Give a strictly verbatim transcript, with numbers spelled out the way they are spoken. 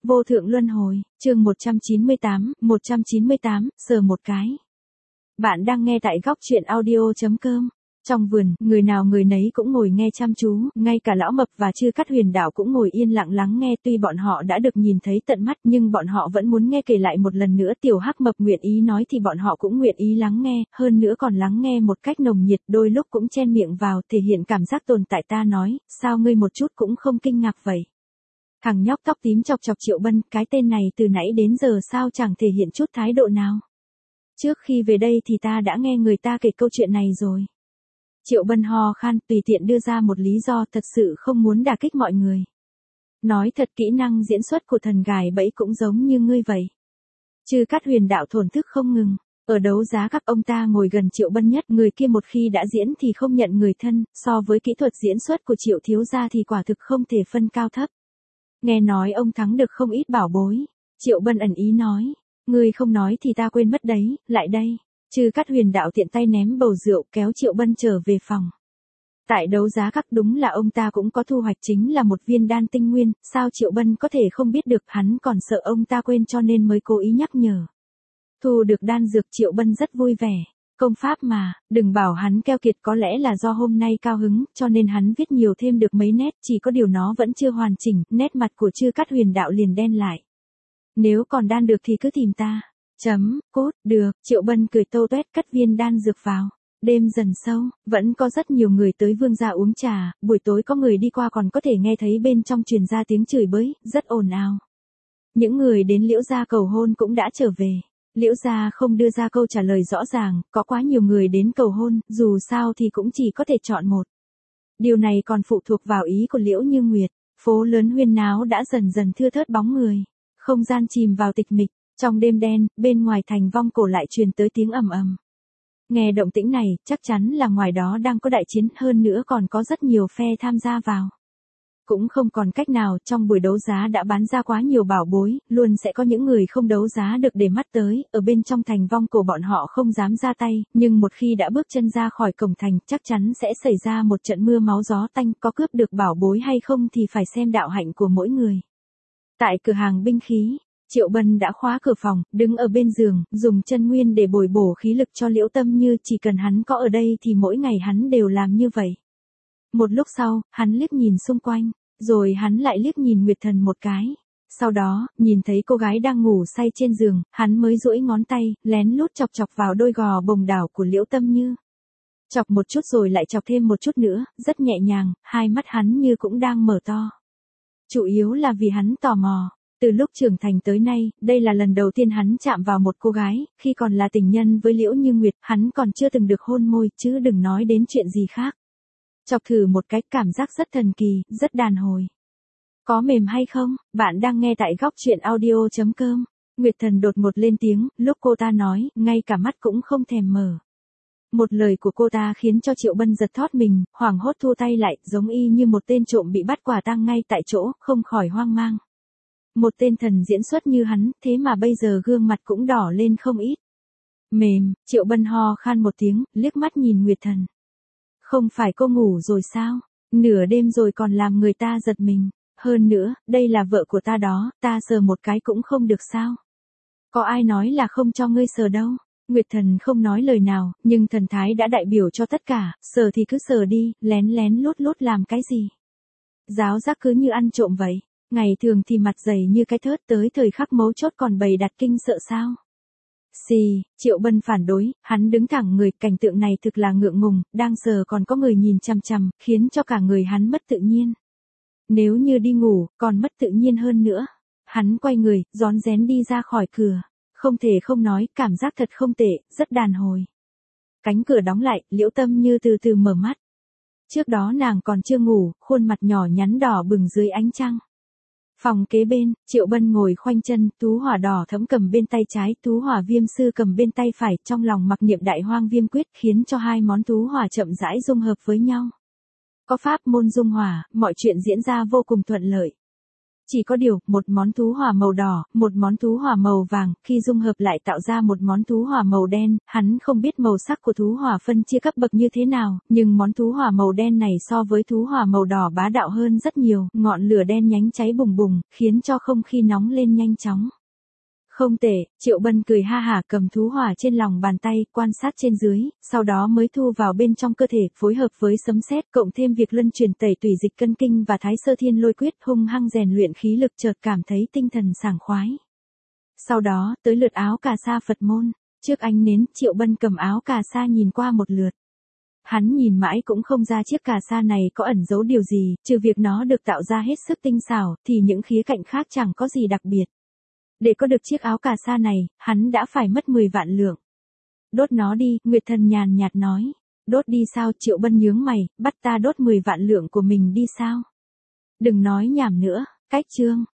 Vô thượng luân hồi, chương một trăm chín mươi tám, một trăm chín mươi tám, sờ một cái. Bạn đang nghe tại góc truyện audio chấm com. Trong vườn, người nào người nấy cũng ngồi nghe chăm chú, ngay cả lão mập và Chư Cát Huyền Đạo cũng ngồi yên lặng lắng nghe. Tuy bọn họ đã được nhìn thấy tận mắt nhưng bọn họ vẫn muốn nghe kể lại một lần nữa. Tiểu Hắc Mập nguyện ý nói thì bọn họ cũng nguyện ý lắng nghe, hơn nữa còn lắng nghe một cách nồng nhiệt, đôi lúc cũng chen miệng vào thể hiện cảm giác tồn tại. Ta nói, sao ngươi một chút cũng không kinh ngạc vậy? Thằng nhóc tóc tím chọc chọc Triệu Bân, cái tên này từ nãy đến giờ sao chẳng thể hiện chút thái độ nào. Trước khi về đây thì ta đã nghe người ta kể câu chuyện này rồi. Triệu Bân ho khan, tùy tiện đưa ra một lý do, thật sự không muốn đả kích mọi người. Nói thật, kỹ năng diễn xuất của thần gài bẫy cũng giống như ngươi vậy. Chư Cát Huyền Đạo thổn thức không ngừng. Ở đấu giá các ông ta ngồi gần Triệu Bân nhất, người kia một khi đã diễn thì không nhận người thân, so với kỹ thuật diễn xuất của Triệu thiếu gia thì quả thực không thể phân cao thấp. Nghe nói ông thắng được không ít bảo bối. Triệu Bân ẩn ý nói. Ngươi không nói thì ta quên mất đấy, lại đây. Chư Cát Huyền Đạo tiện tay ném bầu rượu kéo Triệu Bân trở về phòng. Tại đấu giá các đúng là ông ta cũng có thu hoạch, chính là một viên đan tinh nguyên, sao Triệu Bân có thể không biết được, hắn còn sợ ông ta quên cho nên mới cố ý nhắc nhở. Thu được đan dược Triệu Bân rất vui vẻ. Công pháp mà, đừng bảo hắn keo kiệt, có lẽ là do hôm nay cao hứng, cho nên hắn viết nhiều thêm được mấy nét, chỉ có điều nó vẫn chưa hoàn chỉnh, nét mặt của Chư Cát Huyền Đạo liền đen lại. Nếu còn đan được thì cứ tìm ta. Chấm, cốt, được, Triệu Bân cười tô toét cất viên đan dược vào. Đêm dần sâu, vẫn có rất nhiều người tới Vương gia uống trà, buổi tối có người đi qua còn có thể nghe thấy bên trong truyền ra tiếng chửi bới, rất ồn ào. Những người đến Liễu gia cầu hôn cũng đã trở về. Liễu gia không đưa ra câu trả lời rõ ràng, có quá nhiều người đến cầu hôn, dù sao thì cũng chỉ có thể chọn một. Điều này còn phụ thuộc vào ý của Liễu Như Nguyệt. Phố lớn huyên náo đã dần dần thưa thớt bóng người. Không gian chìm vào tịch mịch. Trong đêm đen, bên ngoài thành vong cổ lại truyền tới tiếng ầm ầm. Nghe động tĩnh này, chắc chắn là ngoài đó đang có đại chiến, hơn nữa còn có rất nhiều phe tham gia vào. Cũng không còn cách nào, trong buổi đấu giá đã bán ra quá nhiều bảo bối, luôn sẽ có những người không đấu giá được để mắt tới, ở bên trong thành vong cổ bọn họ không dám ra tay, nhưng một khi đã bước chân ra khỏi cổng thành, chắc chắn sẽ xảy ra một trận mưa máu gió tanh, có cướp được bảo bối hay không thì phải xem đạo hạnh của mỗi người. Tại cửa hàng binh khí, Triệu Bân đã khóa cửa phòng, đứng ở bên giường, dùng chân nguyên để bồi bổ khí lực cho Liễu Tâm Như, chỉ cần hắn có ở đây thì mỗi ngày hắn đều làm như vậy. Một lúc sau, hắn liếc nhìn xung quanh, rồi hắn lại liếc nhìn Nguyệt Thần một cái. Sau đó, nhìn thấy cô gái đang ngủ say trên giường, hắn mới duỗi ngón tay, lén lút chọc chọc vào đôi gò bồng đảo của Liễu Tâm Như. Chọc một chút rồi lại chọc thêm một chút nữa, rất nhẹ nhàng, hai mắt hắn như cũng đang mở to. Chủ yếu là vì hắn tò mò. Từ lúc trưởng thành tới nay, đây là lần đầu tiên hắn chạm vào một cô gái, khi còn là tình nhân với Liễu Như Nguyệt, hắn còn chưa từng được hôn môi, chứ đừng nói đến chuyện gì khác. Chọc thử một cái, cảm giác rất thần kỳ, rất đàn hồi. Có mềm hay không? Bạn đang nghe tại góc truyện audio chấm com. Nguyệt Thần đột ngột lên tiếng, lúc cô ta nói, ngay cả mắt cũng không thèm mở. Một lời của cô ta khiến cho Triệu Bân giật thót mình, hoảng hốt thu tay lại, giống y như một tên trộm bị bắt quả tang ngay tại chỗ, không khỏi hoang mang. Một tên thần diễn xuất như hắn, thế mà bây giờ gương mặt cũng đỏ lên không ít. Mềm, Triệu Bân ho khan một tiếng, liếc mắt nhìn Nguyệt Thần. Không phải cô ngủ rồi sao? Nửa đêm rồi còn làm người ta giật mình. Hơn nữa, đây là vợ của ta đó, ta sờ một cái cũng không được sao? Có ai nói là không cho ngươi sờ đâu? Nguyệt Thần không nói lời nào, nhưng thần thái đã đại biểu cho tất cả, sờ thì cứ sờ đi, lén lén lút lút làm cái gì? Giáo giác cứ như ăn trộm vậy. Ngày thường thì mặt dày như cái thớt, tới thời khắc mấu chốt còn bày đặt kinh sợ sao? Xì, Triệu Bân phản đối, hắn đứng thẳng người, cảnh tượng này thực là ngượng ngùng, đang sờ còn có người nhìn chằm chằm, khiến cho cả người hắn mất tự nhiên. Nếu như đi ngủ, còn mất tự nhiên hơn nữa. Hắn quay người, rón rén đi ra khỏi cửa. Không thể không nói, cảm giác thật không tệ, rất đàn hồi. Cánh cửa đóng lại, Liễu Tâm Như từ từ mở mắt. Trước đó nàng còn chưa ngủ, khuôn mặt nhỏ nhắn đỏ bừng dưới ánh trăng. Phòng kế bên, Triệu Bân ngồi khoanh chân, tú hỏa đỏ thẫm cầm bên tay trái, tú hỏa viêm sư cầm bên tay phải, trong lòng mặc niệm đại hoang viêm quyết, khiến cho hai món tú hỏa chậm rãi dung hợp với nhau. Có pháp môn dung hỏa, mọi chuyện diễn ra vô cùng thuận lợi. Chỉ có điều, một món thú hỏa màu đỏ, một món thú hỏa màu vàng, khi dung hợp lại tạo ra một món thú hỏa màu đen, hắn không biết màu sắc của thú hỏa phân chia cấp bậc như thế nào, nhưng món thú hỏa màu đen này so với thú hỏa màu đỏ bá đạo hơn rất nhiều, ngọn lửa đen nhánh cháy bùng bùng, khiến cho không khí nóng lên nhanh chóng. Không tệ, Triệu Bân cười ha hả cầm thú hỏa trên lòng bàn tay, quan sát trên dưới, sau đó mới thu vào bên trong cơ thể, phối hợp với sấm sét, cộng thêm việc luân chuyển tẩy tùy dịch cân kinh và thái sơ thiên lôi quyết hung hăng rèn luyện khí lực, chợt cảm thấy tinh thần sảng khoái. Sau đó, tới lượt áo cà sa Phật môn, trước ánh nến, Triệu Bân cầm áo cà sa nhìn qua một lượt. Hắn nhìn mãi cũng không ra chiếc cà sa này có ẩn giấu điều gì, trừ việc nó được tạo ra hết sức tinh xảo, thì những khía cạnh khác chẳng có gì đặc biệt. Để có được chiếc áo cà sa này, hắn đã phải mất mười vạn lượng. Đốt nó đi, Nguyệt Thần nhàn nhạt nói. Đốt đi sao? Triệu Bân nhướng mày, bắt ta đốt mười vạn lượng của mình đi sao? Đừng nói nhảm nữa, cách chương.